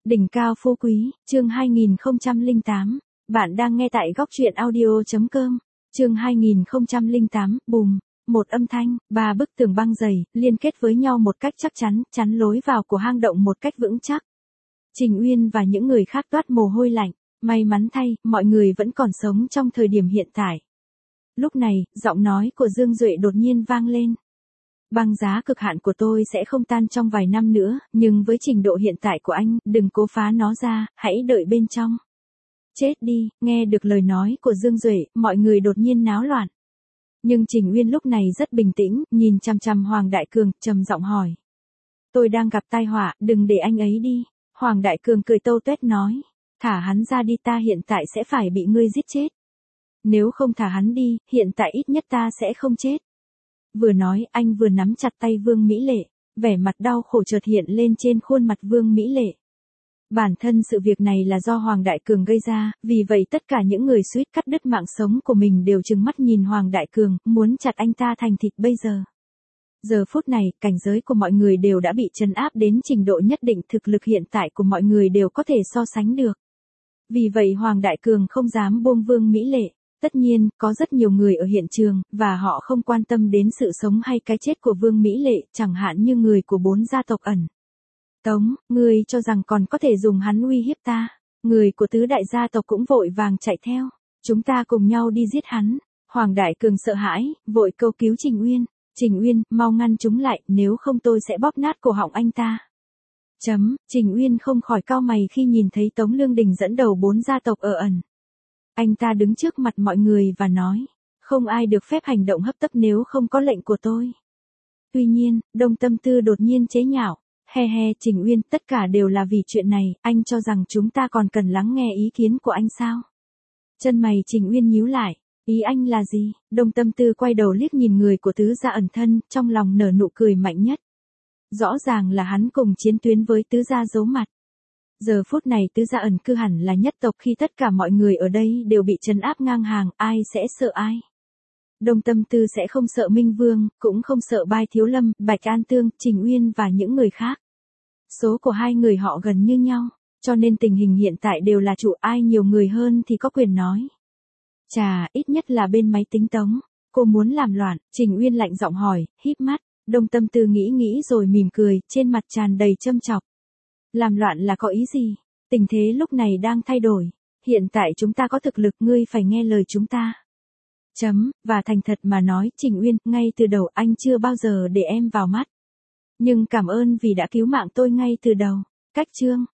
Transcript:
Đỉnh cao phú quý, chương 2008. Bạn đang nghe tại góc truyện audio.com. Chương 2008, bùm, một âm thanh, ba bức tường băng dày, liên kết với nhau một cách chắc chắn, chắn lối vào của hang động một cách vững chắc. Trình Uyên và những người khác toát mồ hôi lạnh, may mắn thay, mọi người vẫn còn sống trong thời điểm hiện tại. Lúc này, giọng nói của Dương Duệ đột nhiên vang lên. Băng giá cực hạn của tôi sẽ không tan trong vài năm nữa, nhưng với trình độ hiện tại của anh, đừng cố phá nó ra, hãy đợi bên trong. Chết đi, nghe được lời nói của Dương Duệ, mọi người đột nhiên náo loạn. Nhưng Trình Uyên lúc này rất bình tĩnh, nhìn chằm chằm Hoàng Đại Cường, trầm giọng hỏi. Tôi đang gặp tai họa, đừng để anh ấy đi. Hoàng Đại Cường cười tâu tuét nói. Thả hắn ra đi, ta hiện tại sẽ phải bị ngươi giết chết. Nếu không thả hắn đi, hiện tại ít nhất ta sẽ không chết. Vừa nói, anh vừa nắm chặt tay Vương Mỹ Lệ, vẻ mặt đau khổ chợt hiện lên trên khuôn mặt Vương Mỹ Lệ. Bản thân sự việc này là do Hoàng Đại Cường gây ra, vì vậy tất cả những người suýt cắt đứt mạng sống của mình đều trừng mắt nhìn Hoàng Đại Cường, muốn chặt anh ta thành thịt bây giờ. Giờ phút này, cảnh giới của mọi người đều đã bị trấn áp đến trình độ nhất định, thực lực hiện tại của mọi người đều có thể so sánh được. Vì vậy Hoàng Đại Cường không dám buông Vương Mỹ Lệ. Tất nhiên, có rất nhiều người ở hiện trường, và họ không quan tâm đến sự sống hay cái chết của Vương Mỹ Lệ, chẳng hạn như người của 4 gia tộc ẩn. Tống, ngươi cho rằng còn có thể dùng hắn uy hiếp ta. Người của tứ đại gia tộc cũng vội vàng chạy theo. Chúng ta cùng nhau đi giết hắn. Hoàng Đại Cường sợ hãi, vội kêu cứu Trình Uyên. Trình Uyên, mau ngăn chúng lại, nếu không tôi sẽ bóp nát cổ họng anh ta. Trình Uyên không khỏi cau mày khi nhìn thấy Tống Lương Đình dẫn đầu 4 gia tộc ở ẩn. Anh ta đứng trước mặt mọi người và nói, không ai được phép hành động hấp tấp nếu không có lệnh của tôi. Tuy nhiên, Đông Tâm Tư đột nhiên chế nhạo, he, Trình Uyên, tất cả đều là vì chuyện này, anh cho rằng chúng ta còn cần lắng nghe ý kiến của anh sao? Chân mày Trình Uyên nhíu lại, ý anh là gì? Đông Tâm Tư quay đầu liếc nhìn người của tứ gia ẩn thân, trong lòng nở nụ cười mạnh nhất. Rõ ràng là hắn cùng chiến tuyến với tứ gia giấu mặt. Giờ phút này tứ gia ẩn cư hẳn là nhất tộc, khi tất cả mọi người ở đây đều bị trấn áp ngang hàng, ai sẽ sợ ai? Đông Tâm Tư sẽ không sợ Minh Vương, cũng không sợ Bai Thiếu Lâm, Bạch An Tương, Trình Uyên và những người khác. Số của hai người họ gần như nhau, cho nên tình hình hiện tại đều là chủ, ai nhiều người hơn thì có quyền nói. Chà, ít nhất là bên máy tính Tống, cô muốn làm loạn, Trình Uyên lạnh giọng hỏi, híp mắt. Đông Tâm Tư nghĩ rồi mỉm cười, trên mặt tràn đầy châm chọc. Làm loạn là có ý gì? Tình thế lúc này đang thay đổi. Hiện tại chúng ta có thực lực, ngươi phải nghe lời chúng ta. Và thành thật mà nói, Trình Uyên, ngay từ đầu anh chưa bao giờ để em vào mắt. Nhưng cảm ơn vì đã cứu mạng tôi ngay từ đầu. Cách chương.